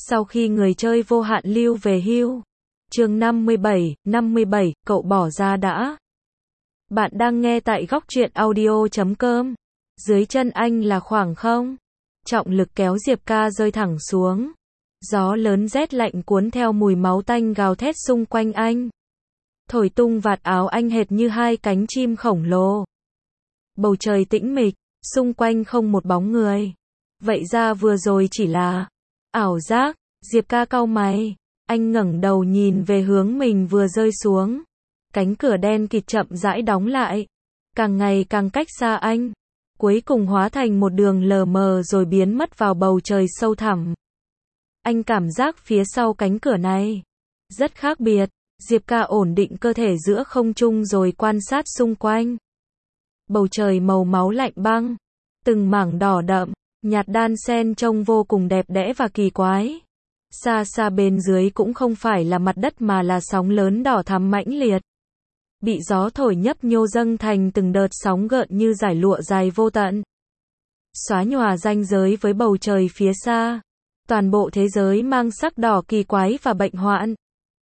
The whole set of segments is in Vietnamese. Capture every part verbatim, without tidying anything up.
Sau khi người chơi vô hạn lưu về hưu. Chương năm mươi bảy, năm mươi bảy, cậu bỏ ra đã. Bạn đang nghe tại góc truyện audio chấm com. Dưới chân anh là khoảng không. Trọng lực kéo Diệp Ca rơi thẳng xuống. Gió lớn rét lạnh cuốn theo mùi máu tanh gào thét xung quanh anh. Thổi tung vạt áo anh hệt như hai cánh chim khổng lồ. Bầu trời tĩnh mịch, xung quanh không một bóng người. Vậy ra vừa rồi chỉ là ảo giác. Diệp Ca cau mày. Anh ngẩng đầu nhìn về hướng mình vừa rơi xuống. Cánh cửa đen kịt chậm rãi đóng lại. Càng ngày càng cách xa anh. Cuối cùng hóa thành một đường lờ mờ rồi biến mất vào bầu trời sâu thẳm. Anh cảm giác phía sau cánh cửa này rất khác biệt. Diệp Ca ổn định cơ thể giữa không trung rồi quan sát xung quanh. Bầu trời màu máu lạnh băng. Từng mảng đỏ đậm, nhạt đan xen trông vô cùng đẹp đẽ và kỳ quái. Xa xa bên dưới cũng không phải là mặt đất mà là sóng lớn đỏ thắm mãnh liệt. Bị gió thổi nhấp nhô dâng thành từng đợt sóng gợn như dải lụa dài vô tận. Xóa nhòa ranh giới với bầu trời phía xa. Toàn bộ thế giới mang sắc đỏ kỳ quái và bệnh hoạn.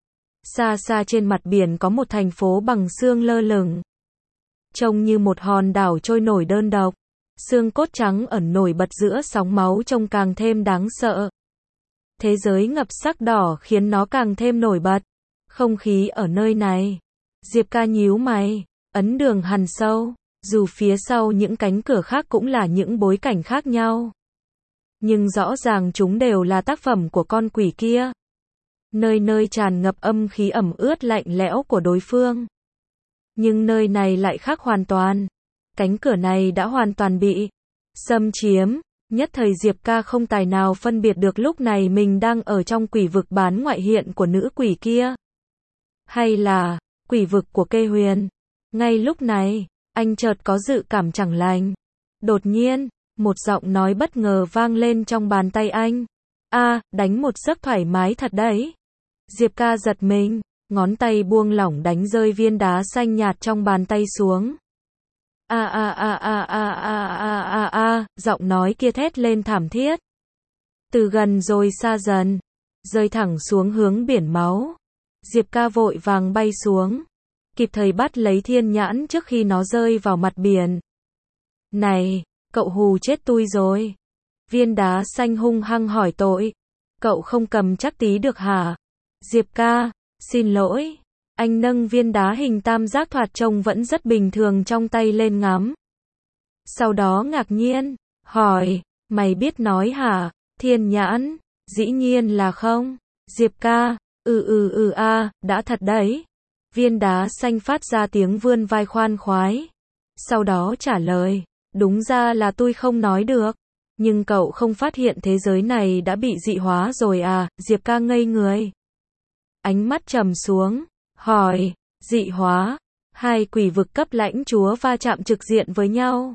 Xa xa trên mặt biển có một thành phố bằng xương lơ lửng. Trông như một hòn đảo trôi nổi đơn độc. Xương cốt trắng ẩn nổi bật giữa sóng máu trông càng thêm đáng sợ. Thế giới ngập sắc đỏ khiến nó càng thêm nổi bật. Không khí ở nơi này. Diệp Ca nhíu mày, ấn đường hằn sâu. Dù phía sau những cánh cửa khác cũng là những bối cảnh khác nhau. Nhưng rõ ràng chúng đều là tác phẩm của con quỷ kia. Nơi nơi tràn ngập âm khí ẩm ướt lạnh lẽo của đối phương. Nhưng nơi này lại khác hoàn toàn. Cánh cửa này đã hoàn toàn bị xâm chiếm. Nhất thời Diệp Ca không tài nào phân biệt được lúc này mình đang ở trong quỷ vực bán ngoại hiện của nữ quỷ kia. Hay là quỷ vực của Kê Huyền. Ngay lúc này, anh chợt có dự cảm chẳng lành. Đột nhiên, một giọng nói bất ngờ vang lên trong bàn tay anh. A, đánh một giấc thoải mái thật đấy. Diệp Ca giật mình, ngón tay buông lỏng đánh rơi viên đá xanh nhạt trong bàn tay xuống. A a a a a a a a a, giọng nói kia thét lên thảm thiết. Từ gần rồi xa dần, rơi thẳng xuống hướng biển máu. Diệp Ca vội vàng bay xuống, kịp thời bắt lấy thiên nhãn trước khi nó rơi vào mặt biển. Này, cậu hù chết tui rồi. Viên đá xanh hung hăng hỏi tội. Cậu không cầm chắc tí được hả? Diệp Ca, xin lỗi. Anh nâng viên đá hình tam giác thoạt trông vẫn rất bình thường trong tay lên ngắm. Sau đó ngạc nhiên, hỏi, mày biết nói hả? Thiên nhãn, dĩ nhiên là không. Diệp Ca, ừ ừ ừ a, đã thật đấy. Viên đá xanh phát ra tiếng vươn vai khoan khoái. Sau đó trả lời, đúng ra là tôi không nói được. Nhưng cậu không phát hiện thế giới này đã bị dị hóa rồi à? Diệp Ca ngây người. Ánh mắt trầm xuống, hỏi, dị hóa? Hai quỷ vực cấp lãnh chúa va chạm trực diện với nhau.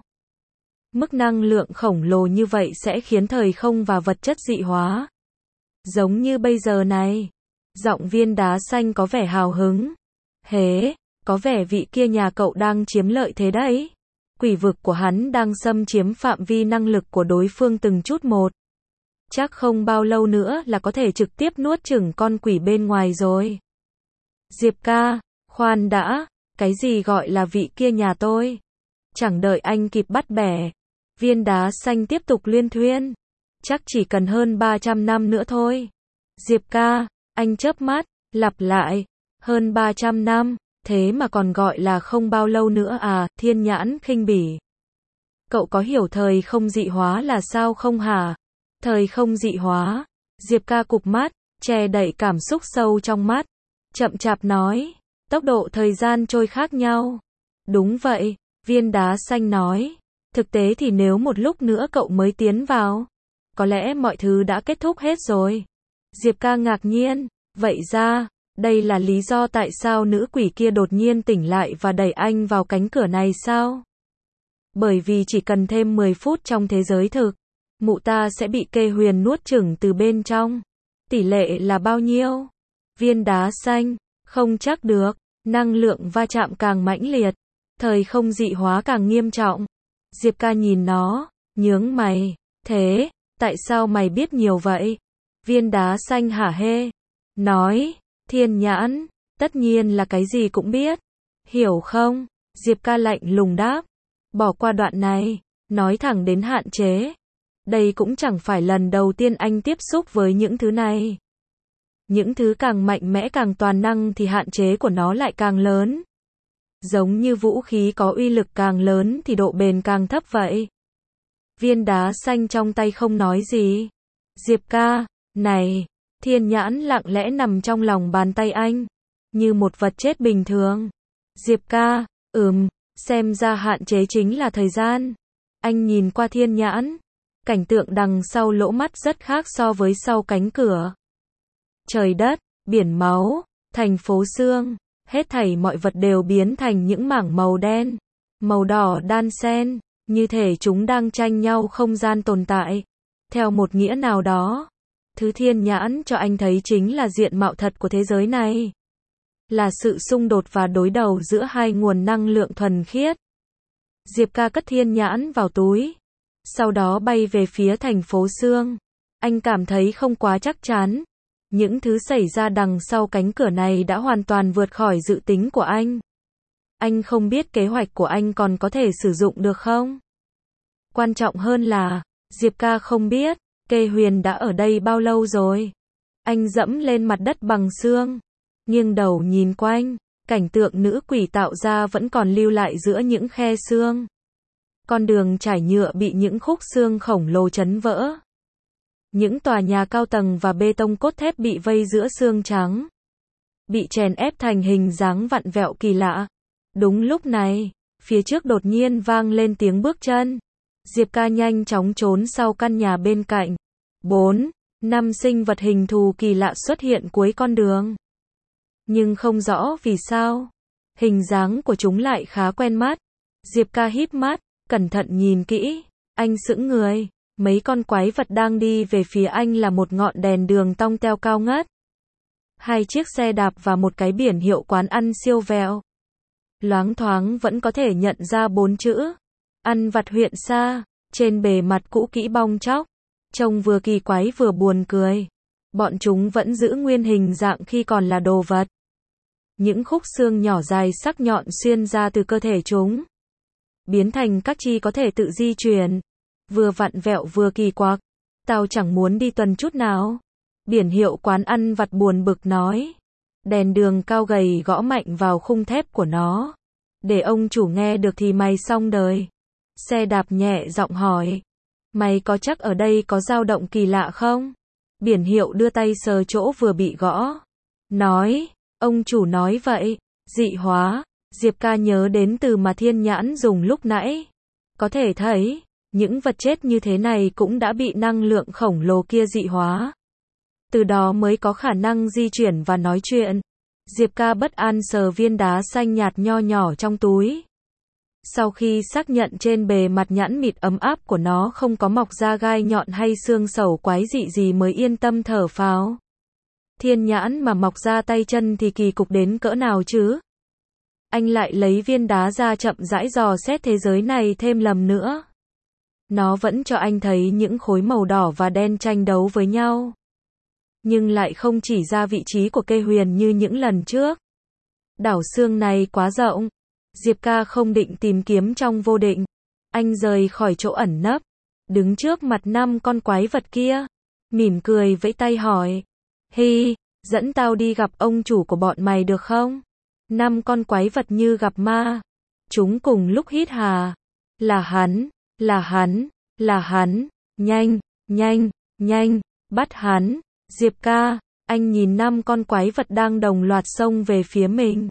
Mức năng lượng khổng lồ như vậy sẽ khiến thời không và vật chất dị hóa. Giống như bây giờ này. Giọng viên đá xanh có vẻ hào hứng. Hế, có vẻ vị kia nhà cậu đang chiếm lợi thế đấy. Quỷ vực của hắn đang xâm chiếm phạm vi năng lực của đối phương từng chút một. Chắc không bao lâu nữa là có thể trực tiếp nuốt chửng con quỷ bên ngoài rồi. Diệp Ca, khoan đã, cái gì gọi là vị kia nhà tôi? Chẳng đợi anh kịp bắt bẻ. Viên đá xanh tiếp tục liên thuyên. Chắc chỉ cần hơn ba trăm năm nữa thôi. Diệp Ca, anh chớp mắt, lặp lại. Hơn ba trăm năm, thế mà còn gọi là không bao lâu nữa à? Thiên nhãn khinh bỉ. Cậu có hiểu thời không dị hóa là sao không hả? Thời không dị hóa. Diệp Ca cụp mắt, che đậy cảm xúc sâu trong mắt. Chậm chạp nói, tốc độ thời gian trôi khác nhau. Đúng vậy, viên đá xanh nói. Thực tế thì nếu một lúc nữa cậu mới tiến vào, có lẽ mọi thứ đã kết thúc hết rồi. Diệp Ca ngạc nhiên, vậy ra, đây là lý do tại sao nữ quỷ kia đột nhiên tỉnh lại và đẩy anh vào cánh cửa này sao? Bởi vì chỉ cần thêm mười phút trong thế giới thực, mụ ta sẽ bị Kê Huyền nuốt chửng từ bên trong. Tỷ lệ là bao nhiêu? Viên đá xanh, không chắc được, năng lượng va chạm càng mãnh liệt, thời không dị hóa càng nghiêm trọng. Diệp Ca nhìn nó, nhướng mày, thế, tại sao mày biết nhiều vậy? Viên đá xanh hả hê. Nói, thiên nhãn, tất nhiên là cái gì cũng biết. Hiểu không? Diệp ca lạnh lùng đáp. Bỏ qua đoạn này, nói thẳng đến hạn chế. Đây cũng chẳng phải lần đầu tiên anh tiếp xúc với những thứ này. Những thứ càng mạnh mẽ càng toàn năng thì hạn chế của nó lại càng lớn. Giống như vũ khí có uy lực càng lớn thì độ bền càng thấp vậy. Viên đá xanh trong tay không nói gì. Diệp ca, này, thiên nhãn lặng lẽ nằm trong lòng bàn tay anh. Như một vật chết bình thường. Diệp ca, ừm, xem ra hạn chế chính là thời gian. Anh nhìn qua thiên nhãn. Cảnh tượng đằng sau lỗ mắt rất khác so với sau cánh cửa. Trời đất, biển máu, thành phố xương, hết thảy mọi vật đều biến thành những mảng màu đen, màu đỏ đan xen, như thể chúng đang tranh nhau không gian tồn tại. Theo một nghĩa nào đó, thứ thiên nhãn cho anh thấy chính là diện mạo thật của thế giới này. Là sự xung đột và đối đầu giữa hai nguồn năng lượng thuần khiết. Diệp ca cất thiên nhãn vào túi. Sau đó bay về phía thành phố xương. Anh cảm thấy không quá chắc chắn. Những thứ xảy ra đằng sau cánh cửa này đã hoàn toàn vượt khỏi dự tính của anh. Anh không biết kế hoạch của anh còn có thể sử dụng được không? Quan trọng hơn là, Diệp ca không biết, Kê Huyền đã ở đây bao lâu rồi. Anh dẫm lên mặt đất bằng xương. Nghiêng đầu nhìn quanh, cảnh tượng nữ quỷ tạo ra vẫn còn lưu lại giữa những khe xương. Con đường trải nhựa bị những khúc xương khổng lồ chấn vỡ. Những tòa nhà cao tầng và bê tông cốt thép bị vây giữa xương trắng. Bị chèn ép thành hình dáng vặn vẹo kỳ lạ. Đúng lúc này, phía trước đột nhiên vang lên tiếng bước chân. Diệp ca nhanh chóng trốn sau căn nhà bên cạnh. Bốn, năm sinh vật hình thù kỳ lạ xuất hiện cuối con đường. Nhưng không rõ vì sao. Hình dáng của chúng lại khá quen mắt. Diệp ca híp mắt, cẩn thận nhìn kỹ. Anh sững người. Mấy con quái vật đang đi về phía anh là một ngọn đèn đường tong teo cao ngất. Hai chiếc xe đạp và một cái biển hiệu quán ăn siêu vẹo. Loáng thoáng vẫn có thể nhận ra bốn chữ. Ăn vặt huyện Sa. Trên bề mặt cũ kỹ bong tróc. Trông vừa kỳ quái vừa buồn cười. Bọn chúng vẫn giữ nguyên hình dạng khi còn là đồ vật. Những khúc xương nhỏ dài sắc nhọn xuyên ra từ cơ thể chúng. Biến thành các chi có thể tự di chuyển. Vừa vặn vẹo vừa kỳ quặc. Tao chẳng muốn đi tuần chút nào. Biển hiệu quán ăn vặt buồn bực nói. Đèn đường cao gầy gõ mạnh vào khung thép của nó. Để ông chủ nghe được thì mày xong đời. Xe đạp nhẹ giọng hỏi. Mày có chắc ở đây có dao động kỳ lạ không? Biển hiệu đưa tay sờ chỗ vừa bị gõ. Nói, ông chủ nói vậy. Dị hóa. Diệp ca nhớ đến từ mà thiên nhãn dùng lúc nãy. Có thể thấy, những vật chết như thế này cũng đã bị năng lượng khổng lồ kia dị hóa. Từ đó mới có khả năng di chuyển và nói chuyện. Diệp ca bất an sờ viên đá xanh nhạt nho nhỏ trong túi. Sau khi xác nhận trên bề mặt nhẵn mịt ấm áp của nó không có mọc ra gai nhọn hay xương sẩu quái dị gì mới yên tâm thở phào. Thiên nhãn mà mọc ra tay chân thì kỳ cục đến cỡ nào chứ? Anh lại lấy viên đá ra chậm rãi dò xét thế giới này thêm lầm nữa. Nó vẫn cho anh thấy những khối màu đỏ và đen tranh đấu với nhau. Nhưng lại không chỉ ra vị trí của Kê Huyền như những lần trước. Đảo xương này quá rộng. Diệp ca không định tìm kiếm trong vô định. Anh rời khỏi chỗ ẩn nấp. Đứng trước mặt năm con quái vật kia. Mỉm cười vẫy tay hỏi. Hi, dẫn tao đi gặp ông chủ của bọn mày được không? Năm con quái vật như gặp ma. Chúng cùng lúc hít hà. Là hắn, là hắn, là hắn. Nhanh, nhanh, nhanh, bắt hắn. Diệp ca, anh nhìn năm con quái vật đang đồng loạt xông về phía mình.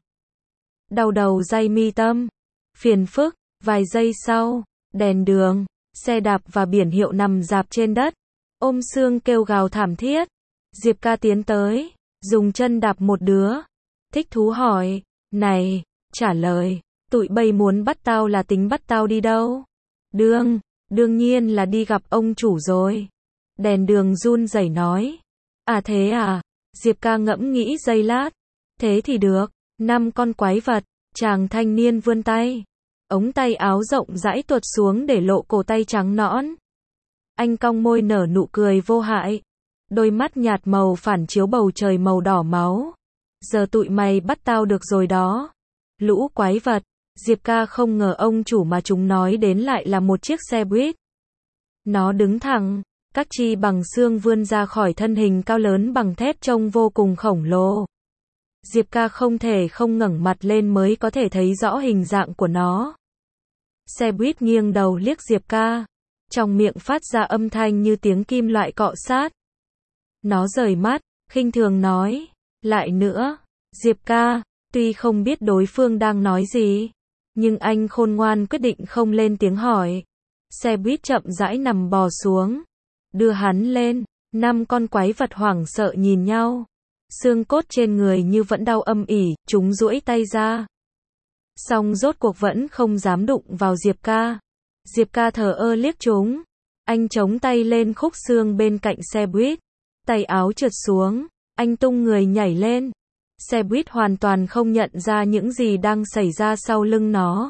Đau đầu day mi tâm. Phiền phức, vài giây sau, đèn đường, xe đạp và biển hiệu nằm rạp trên đất. Ôm xương kêu gào thảm thiết. Diệp ca tiến tới, dùng chân đạp một đứa. Thích thú hỏi, này, trả lời, tụi bay muốn bắt tao là tính bắt tao đi đâu? Đương, đương nhiên là đi gặp ông chủ rồi. Đèn đường run rẩy nói. À thế à? Diệp ca ngẫm nghĩ giây lát. Thế thì được. Năm con quái vật. Chàng thanh niên vươn tay. Ống tay áo rộng rãi tuột xuống để lộ cổ tay trắng nõn. Anh cong môi nở nụ cười vô hại. đôi mắt nhạt màu phản chiếu bầu trời màu đỏ máu. Giờ tụi mày bắt tao được rồi đó. Lũ quái vật. Diệp Ca không ngờ ông chủ mà chúng nói đến lại là một chiếc xe buýt. Nó đứng thẳng, các chi bằng xương vươn ra khỏi thân hình cao lớn bằng thép trông vô cùng khổng lồ. Diệp Ca không thể không ngẩng mặt lên mới có thể thấy rõ hình dạng của nó. Xe buýt nghiêng đầu liếc Diệp Ca, trong miệng phát ra âm thanh như tiếng kim loại cọ sát. Nó rời mắt, khinh thường nói, lại nữa. Diệp Ca, tuy không biết đối phương đang nói gì, nhưng anh khôn ngoan quyết định không lên tiếng hỏi. Xe buýt chậm rãi nằm bò xuống, đưa hắn lên. Năm con quái vật hoảng sợ nhìn nhau, xương cốt trên người như vẫn đau âm ỉ, chúng duỗi tay ra. Song rốt cuộc vẫn không dám đụng vào Diệp Ca. Diệp Ca thờ ơ liếc chúng. Anh chống tay lên khúc xương bên cạnh xe buýt, tay áo trượt xuống, anh tung người nhảy lên. Xe buýt hoàn toàn không nhận ra những gì đang xảy ra sau lưng nó.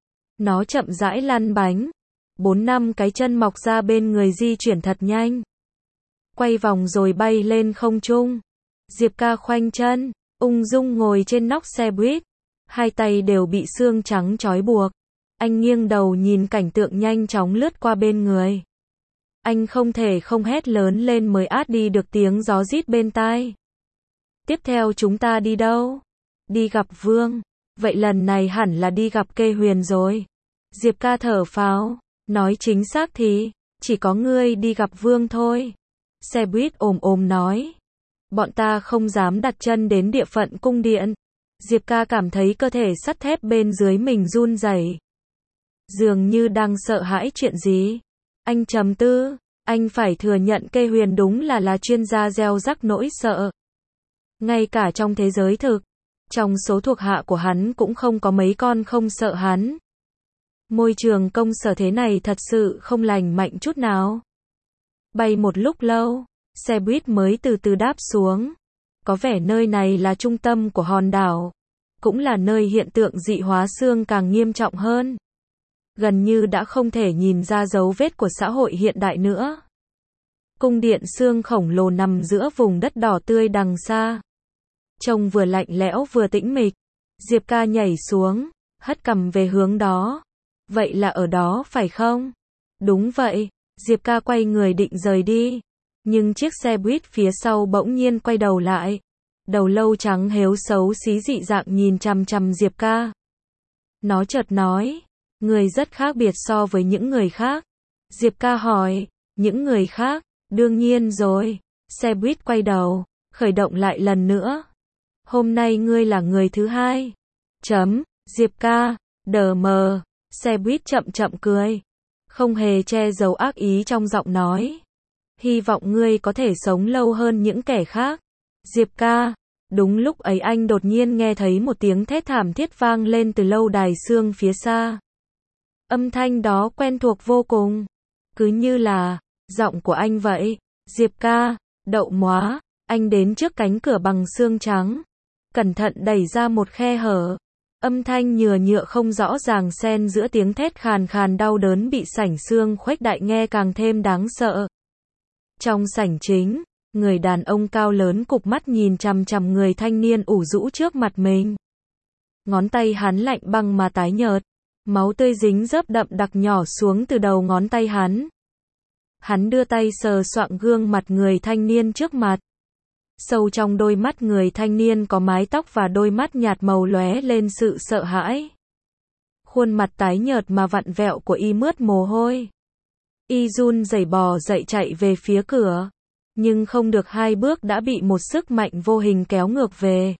Nó chậm rãi lăn bánh. Bốn năm cái chân mọc ra bên người di chuyển thật nhanh. Quay vòng rồi bay lên không trung. Diệp Ca khoanh chân, ung dung ngồi trên nóc xe buýt. Hai tay đều bị xương trắng trói buộc. Anh nghiêng đầu nhìn cảnh tượng nhanh chóng lướt qua bên người. Anh không thể không hét lớn lên mới át đi được tiếng gió rít bên tai. Tiếp theo chúng ta đi đâu? Đi gặp Vương. Vậy lần này hẳn là đi gặp Kê Huyền rồi. Diệp Ca thở phào, nói chính xác thì, chỉ có ngươi đi gặp Vương thôi. Xe buýt ồm ồm nói. Bọn ta không dám đặt chân đến địa phận cung điện. Diệp Ca cảm thấy cơ thể sắt thép bên dưới mình run rẩy. Dường như đang sợ hãi chuyện gì. Anh trầm tư, anh phải thừa nhận Kê Huyền đúng là là chuyên gia gieo rắc nỗi sợ. Ngay cả trong thế giới thực, trong số thuộc hạ của hắn cũng không có mấy con không sợ hắn. Môi trường công sở thế này thật sự không lành mạnh chút nào. Bay một lúc lâu, xe buýt mới từ từ đáp xuống. Có vẻ nơi này là trung tâm của hòn đảo, cũng là nơi hiện tượng dị hóa xương càng nghiêm trọng hơn. Gần như đã không thể nhìn ra dấu vết của xã hội hiện đại nữa. Cung điện xương khổng lồ nằm giữa vùng đất đỏ tươi đằng xa. Trông vừa lạnh lẽo vừa tĩnh mịch. Diệp Ca nhảy xuống, hất cằm về hướng đó. Vậy là ở đó phải không? Đúng vậy. Diệp Ca quay người định rời đi. Nhưng chiếc xe buýt phía sau bỗng nhiên quay đầu lại. Đầu lâu trắng héo xấu xí dị dạng nhìn chằm chằm Diệp Ca. Nó chợt nói, người rất khác biệt so với những người khác. Diệp Ca hỏi, những người khác? Đương nhiên rồi. Xe buýt quay đầu, khởi động lại lần nữa. Hôm nay ngươi là người thứ hai. Chấm. Diệp Ca, đờ mờ. Xe buýt chậm chậm cười, không hề che giấu ác ý trong giọng nói. Hy vọng ngươi có thể sống lâu hơn những kẻ khác. Diệp Ca. Đúng lúc ấy anh đột nhiên nghe thấy một tiếng thét thảm thiết vang lên từ lâu đài xương phía xa. Âm thanh đó quen thuộc vô cùng, cứ như là giọng của anh vậy. Diệp Ca, đậu móa. Anh đến trước cánh cửa bằng xương trắng, cẩn thận đẩy ra một khe hở. Âm thanh nhừa nhựa không rõ ràng xen giữa tiếng thét khàn khàn đau đớn bị sảnh xương khuếch đại nghe càng thêm đáng sợ. Trong sảnh chính, người đàn ông cao lớn cụp mắt nhìn chằm chằm người thanh niên ủ rũ trước mặt mình. Ngón tay hắn lạnh băng mà tái nhợt, máu tươi dính dớp đậm đặc nhỏ xuống từ đầu ngón tay hắn. Hắn đưa tay sờ soạng gương mặt người thanh niên trước mặt. Sâu trong đôi mắt người thanh niên có mái tóc và đôi mắt nhạt màu lóe lên sự sợ hãi. Khuôn mặt tái nhợt mà vặn vẹo của y mướt mồ hôi. Y run rẩy bò dậy chạy về phía cửa, nhưng không được hai bước đã bị một sức mạnh vô hình kéo ngược về.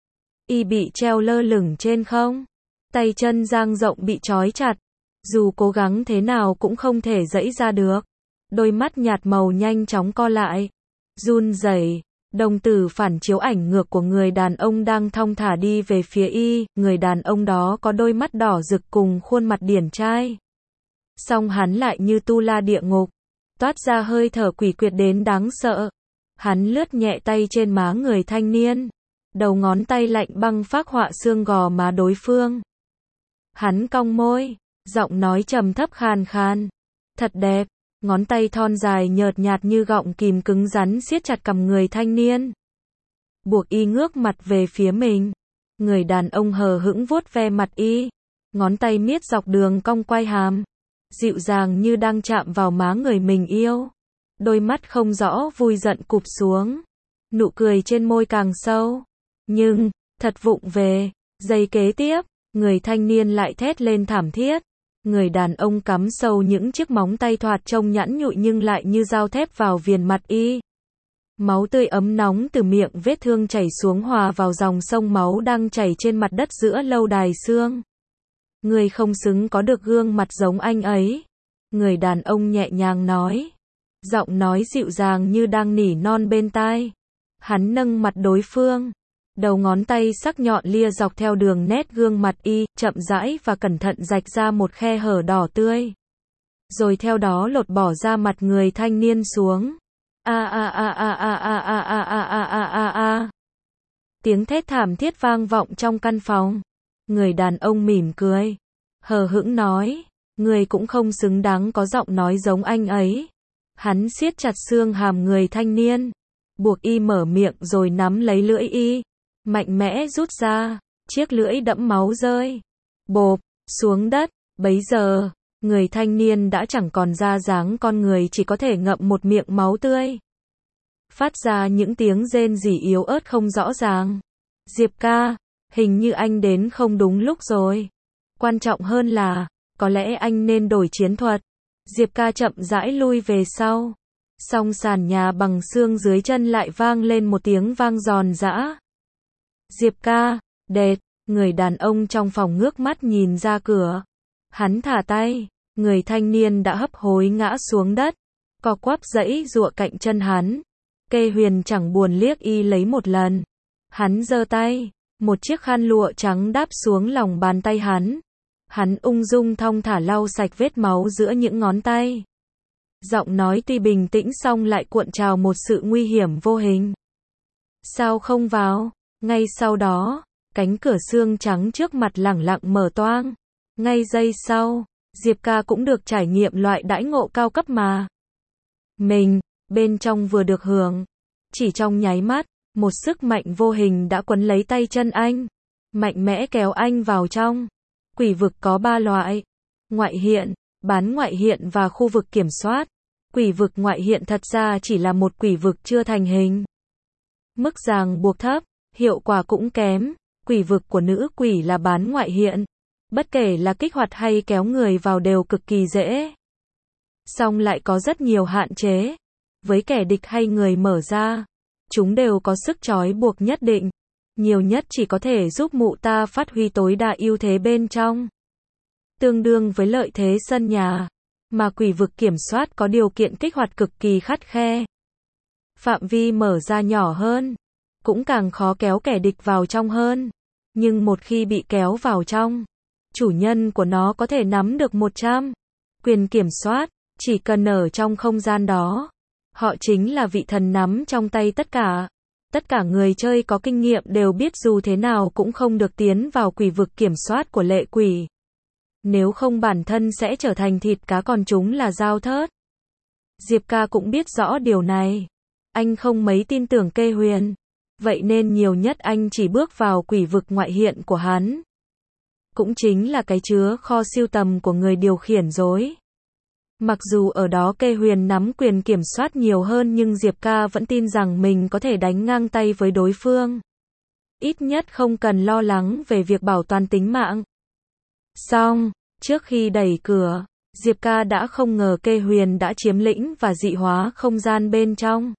Y bị treo lơ lửng trên không, tay chân dang rộng bị trói chặt, dù cố gắng thế nào cũng không thể giãy ra được. Đôi mắt nhạt màu nhanh chóng co lại, run rẩy. Đồng tử phản chiếu ảnh ngược của người đàn ông đang thong thả đi về phía y. Người đàn ông đó có đôi mắt đỏ rực cùng khuôn mặt điển trai. Song hắn lại như tu la địa ngục, toát ra hơi thở quỷ quyệt đến đáng sợ. Hắn lướt nhẹ tay trên má người thanh niên, đầu ngón tay lạnh băng phác họa xương gò má đối phương. Hắn cong môi, giọng nói trầm thấp khàn khàn. Thật đẹp. Ngón tay thon dài nhợt nhạt như gọng kìm cứng rắn siết chặt cằm người thanh niên. Buộc y ngước mặt về phía mình. Người đàn ông hờ hững vuốt ve mặt y. Ngón tay miết dọc đường cong quai hàm. Dịu dàng như đang chạm vào má người mình yêu. Đôi mắt không rõ vui giận cụp xuống. Nụ cười trên môi càng sâu. Nhưng, thật vụng về. Giây kế tiếp, người thanh niên lại thét lên thảm thiết. Người đàn ông cắm sâu những chiếc móng tay thoạt trông nhẵn nhụi nhưng lại như dao thép vào viền mặt y. Máu tươi ấm nóng từ miệng vết thương chảy xuống hòa vào dòng sông máu đang chảy trên mặt đất giữa lâu đài xương. Người không xứng có được gương mặt giống anh ấy. Người đàn ông nhẹ nhàng nói. Giọng nói dịu dàng như đang nỉ non bên tai. Hắn nâng mặt đối phương. Đầu ngón tay sắc nhọn lia dọc theo đường nét gương mặt y, chậm rãi và cẩn thận rạch ra một khe hở đỏ tươi. Rồi theo đó lột bỏ da mặt người thanh niên xuống. A a a a a a a a a a a a a. Tiếng thét thảm thiết vang vọng trong căn phòng. Người đàn ông mỉm cười, hờ hững nói, người cũng không xứng đáng có giọng nói giống anh ấy. Hắn siết chặt xương hàm người thanh niên, buộc y mở miệng rồi nắm lấy lưỡi y, mạnh mẽ rút ra, chiếc lưỡi đẫm máu rơi, bộp, xuống đất. Bấy giờ, người thanh niên đã chẳng còn ra dáng con người, chỉ có thể ngậm một miệng máu tươi, phát ra những tiếng rên rỉ yếu ớt không rõ ràng. Diệp ca, hình như anh đến không đúng lúc rồi. Quan trọng hơn là, có lẽ anh nên đổi chiến thuật. Diệp ca chậm rãi lui về sau. Song sàn nhà bằng xương dưới chân lại vang lên một tiếng vang giòn giã. Diệp ca, đệt, người đàn ông trong phòng ngước mắt nhìn ra cửa. Hắn thả tay, người thanh niên đã hấp hối ngã xuống đất, co quắp giãy giụa cạnh chân hắn. Kê Huyền chẳng buồn liếc y lấy một lần. Hắn giơ tay, một chiếc khăn lụa trắng đáp xuống lòng bàn tay hắn. Hắn ung dung thong thả lau sạch vết máu giữa những ngón tay. Giọng nói tuy bình tĩnh song lại cuộn trào một sự nguy hiểm vô hình. Sao không vào? Ngay sau đó, cánh cửa xương trắng trước mặt lẳng lặng mở toang. Ngay giây sau, Diệp ca cũng được trải nghiệm loại đãi ngộ cao cấp mà mình, bên trong vừa được hưởng. Chỉ trong nháy mắt, một sức mạnh vô hình đã quấn lấy tay chân anh, mạnh mẽ kéo anh vào trong. Quỷ vực có ba loại: ngoại hiện, bán ngoại hiện và khu vực kiểm soát. Quỷ vực ngoại hiện thật ra chỉ là một quỷ vực chưa thành hình. Mức ràng buộc thấp, hiệu quả cũng kém. Quỷ vực của nữ quỷ là bán ngoại hiện. Bất kể là kích hoạt hay kéo người vào đều cực kỳ dễ. Song lại có rất nhiều hạn chế. Với kẻ địch hay người mở ra, chúng đều có sức trói buộc nhất định. Nhiều nhất chỉ có thể giúp mụ ta phát huy tối đa ưu thế bên trong. Tương đương với lợi thế sân nhà. Mà quỷ vực kiểm soát có điều kiện kích hoạt cực kỳ khắt khe. Phạm vi mở ra nhỏ hơn. Cũng càng khó kéo kẻ địch vào trong hơn. Nhưng một khi bị kéo vào trong, chủ nhân của nó có thể nắm được một trăm quyền kiểm soát. Chỉ cần ở trong không gian đó, họ chính là vị thần nắm trong tay tất cả. Tất cả người chơi có kinh nghiệm đều biết dù thế nào cũng không được tiến vào quỷ vực kiểm soát của lệ quỷ. Nếu không bản thân sẽ trở thành thịt cá, còn chúng là dao thớt. Diệp ca cũng biết rõ điều này. Anh không mấy tin tưởng Kê Huyền. Vậy nên nhiều nhất anh chỉ bước vào quỷ vực ngoại hiện của hắn. Cũng chính là cái chứa kho sưu tầm của người điều khiển rối. Mặc dù ở đó Kê Huyền nắm quyền kiểm soát nhiều hơn nhưng Diệp ca vẫn tin rằng mình có thể đánh ngang tay với đối phương. Ít nhất không cần lo lắng về việc bảo toàn tính mạng. Xong, trước khi đẩy cửa, Diệp ca đã không ngờ Kê Huyền đã chiếm lĩnh và dị hóa không gian bên trong.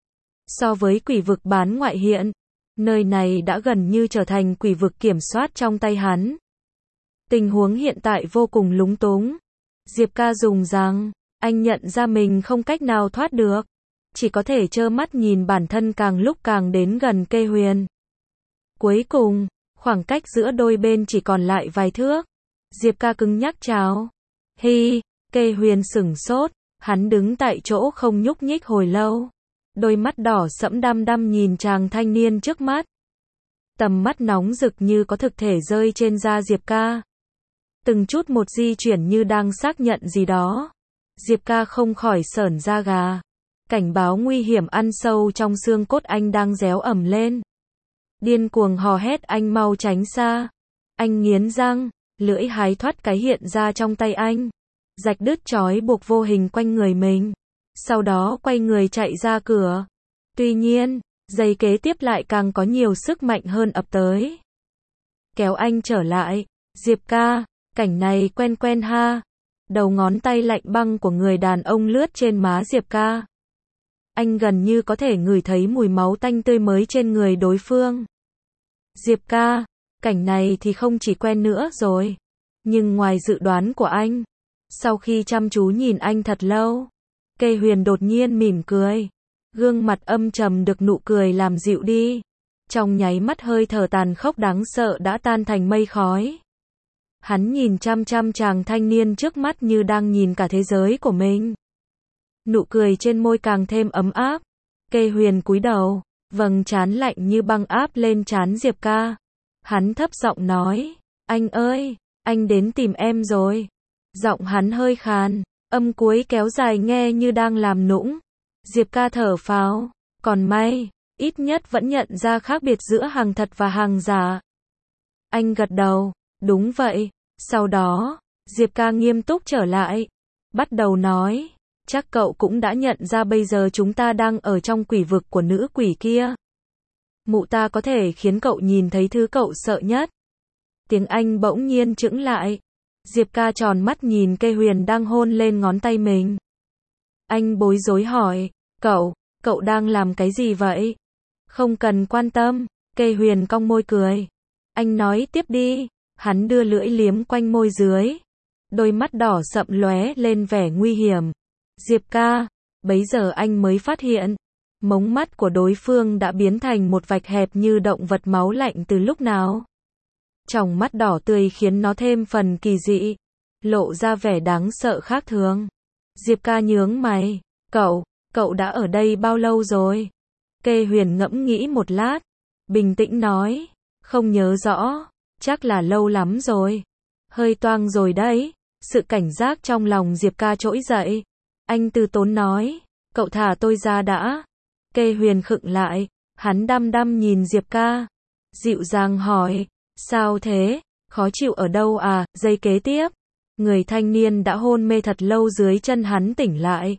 So với quỷ vực bán ngoại hiện, nơi này đã gần như trở thành quỷ vực kiểm soát trong tay hắn. Tình huống hiện tại vô cùng lúng túng. Diệp ca dùng rằng, anh nhận ra mình không cách nào thoát được. Chỉ có thể trơ mắt nhìn bản thân càng lúc càng đến gần Kê Huyền. Cuối cùng, khoảng cách giữa đôi bên chỉ còn lại vài thước. Diệp ca cứng nhắc chào. Hi, Kê Huyền sửng sốt, hắn đứng tại chỗ không nhúc nhích hồi lâu. Đôi mắt đỏ sẫm đăm đăm nhìn chàng thanh niên trước mắt. Tầm mắt nóng rực như có thực thể rơi trên da Diệp ca. Từng chút một di chuyển như đang xác nhận gì đó. Diệp ca không khỏi sởn da gà. Cảnh báo nguy hiểm ăn sâu trong xương cốt anh đang réo ẩm lên. Điên cuồng hò hét anh mau tránh xa. Anh nghiến răng, lưỡi hái thoát cái hiện ra trong tay anh. Rạch đứt trói buộc vô hình quanh người mình. Sau đó quay người chạy ra cửa. Tuy nhiên, giây kế tiếp lại càng có nhiều sức mạnh hơn ập tới. Kéo anh trở lại. Diệp ca, cảnh này quen quen ha. Đầu ngón tay lạnh băng của người đàn ông lướt trên má Diệp ca. Anh gần như có thể ngửi thấy mùi máu tanh tươi mới trên người đối phương. Diệp ca, cảnh này thì không chỉ quen nữa rồi. Nhưng ngoài dự đoán của anh, sau khi chăm chú nhìn anh thật lâu, Kê Huyền đột nhiên mỉm cười. Gương mặt âm trầm được nụ cười làm dịu đi. Trong nháy mắt hơi thở tàn khốc đáng sợ đã tan thành mây khói. Hắn nhìn chăm chăm chàng thanh niên trước mắt như đang nhìn cả thế giới của mình. Nụ cười trên môi càng thêm ấm áp. Kê Huyền cúi đầu, vầng trán lạnh như băng áp lên trán Diệp ca. Hắn thấp giọng nói, anh ơi, anh đến tìm em rồi. Giọng hắn hơi khàn, âm cuối kéo dài nghe như đang làm nũng. Diệp ca thở phào, còn may, ít nhất vẫn nhận ra khác biệt giữa hàng thật và hàng giả. Anh gật đầu, đúng vậy. Sau đó, Diệp ca nghiêm túc trở lại, bắt đầu nói, chắc cậu cũng đã nhận ra bây giờ chúng ta đang ở trong quỷ vực của nữ quỷ kia. Mụ ta có thể khiến cậu nhìn thấy thứ cậu sợ nhất. Tiếng Anh bỗng nhiên chững lại. Diệp ca tròn mắt nhìn Kê Huyền đang hôn lên ngón tay mình. Anh bối rối hỏi, cậu, cậu đang làm cái gì vậy? Không cần quan tâm, Kê Huyền cong môi cười. Anh nói tiếp đi. Hắn đưa lưỡi liếm quanh môi dưới. Đôi mắt đỏ sậm lóe lên vẻ nguy hiểm. Diệp ca, bấy giờ anh mới phát hiện. Mống mắt của đối phương đã biến thành một vạch hẹp như động vật máu lạnh từ lúc nào. Tròng mắt đỏ tươi khiến nó thêm phần kỳ dị. Lộ ra vẻ đáng sợ khác thường. Diệp ca nhướng mày. Cậu, cậu đã ở đây bao lâu rồi? Kê Huyền ngẫm nghĩ một lát. Bình tĩnh nói. Không nhớ rõ. Chắc là lâu lắm rồi. Hơi toang rồi đấy. Sự cảnh giác trong lòng Diệp ca trỗi dậy. Anh từ tốn nói. Cậu thả tôi ra đã. Kê Huyền khựng lại. Hắn đăm đăm nhìn Diệp ca. Dịu dàng hỏi. Sao thế? Khó chịu ở đâu à? Giây kế tiếp. Người thanh niên đã hôn mê thật lâu dưới chân hắn tỉnh lại.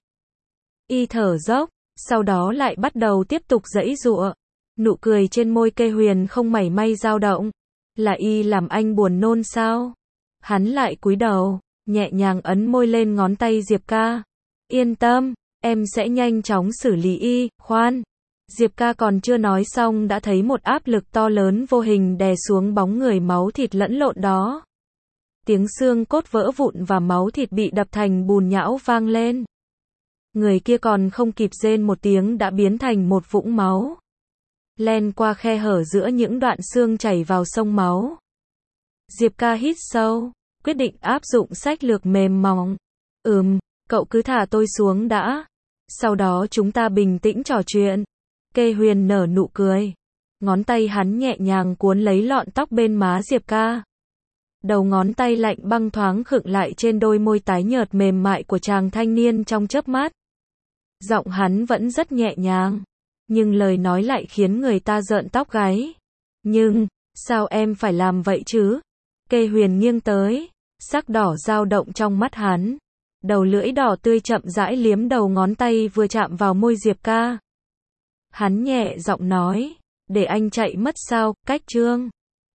Y thở dốc. Sau đó lại bắt đầu tiếp tục giãy giụa. Nụ cười trên môi Kê Huyền không mảy may dao động. Là y làm anh buồn nôn sao? Hắn lại cúi đầu, nhẹ nhàng ấn môi lên ngón tay Diệp ca. Yên tâm, em sẽ nhanh chóng xử lý y. Khoan. Diệp ca còn chưa nói xong đã thấy một áp lực to lớn vô hình đè xuống bóng người máu thịt lẫn lộn đó. Tiếng xương cốt vỡ vụn và máu thịt bị đập thành bùn nhão vang lên. Người kia còn không kịp rên một tiếng đã biến thành một vũng máu. Len qua khe hở giữa những đoạn xương chảy vào sông máu. Diệp ca hít sâu, quyết định áp dụng sách lược mềm mỏng. Ừm, cậu cứ thả tôi xuống đã. Sau đó chúng ta bình tĩnh trò chuyện. Kê Huyền nở nụ cười. Ngón tay hắn nhẹ nhàng cuốn lấy lọn tóc bên má Diệp ca. Đầu ngón tay lạnh băng thoáng khựng lại trên đôi môi tái nhợt mềm mại của chàng thanh niên trong chớp mắt. Giọng hắn vẫn rất nhẹ nhàng. Nhưng lời nói lại khiến người ta rợn tóc gáy. Nhưng, sao em phải làm vậy chứ? Kê Huyền nghiêng tới, sắc đỏ dao động trong mắt hắn. Đầu lưỡi đỏ tươi chậm rãi liếm đầu ngón tay vừa chạm vào môi Diệp ca. Hắn nhẹ giọng nói, để anh chạy mất sao, cách chương.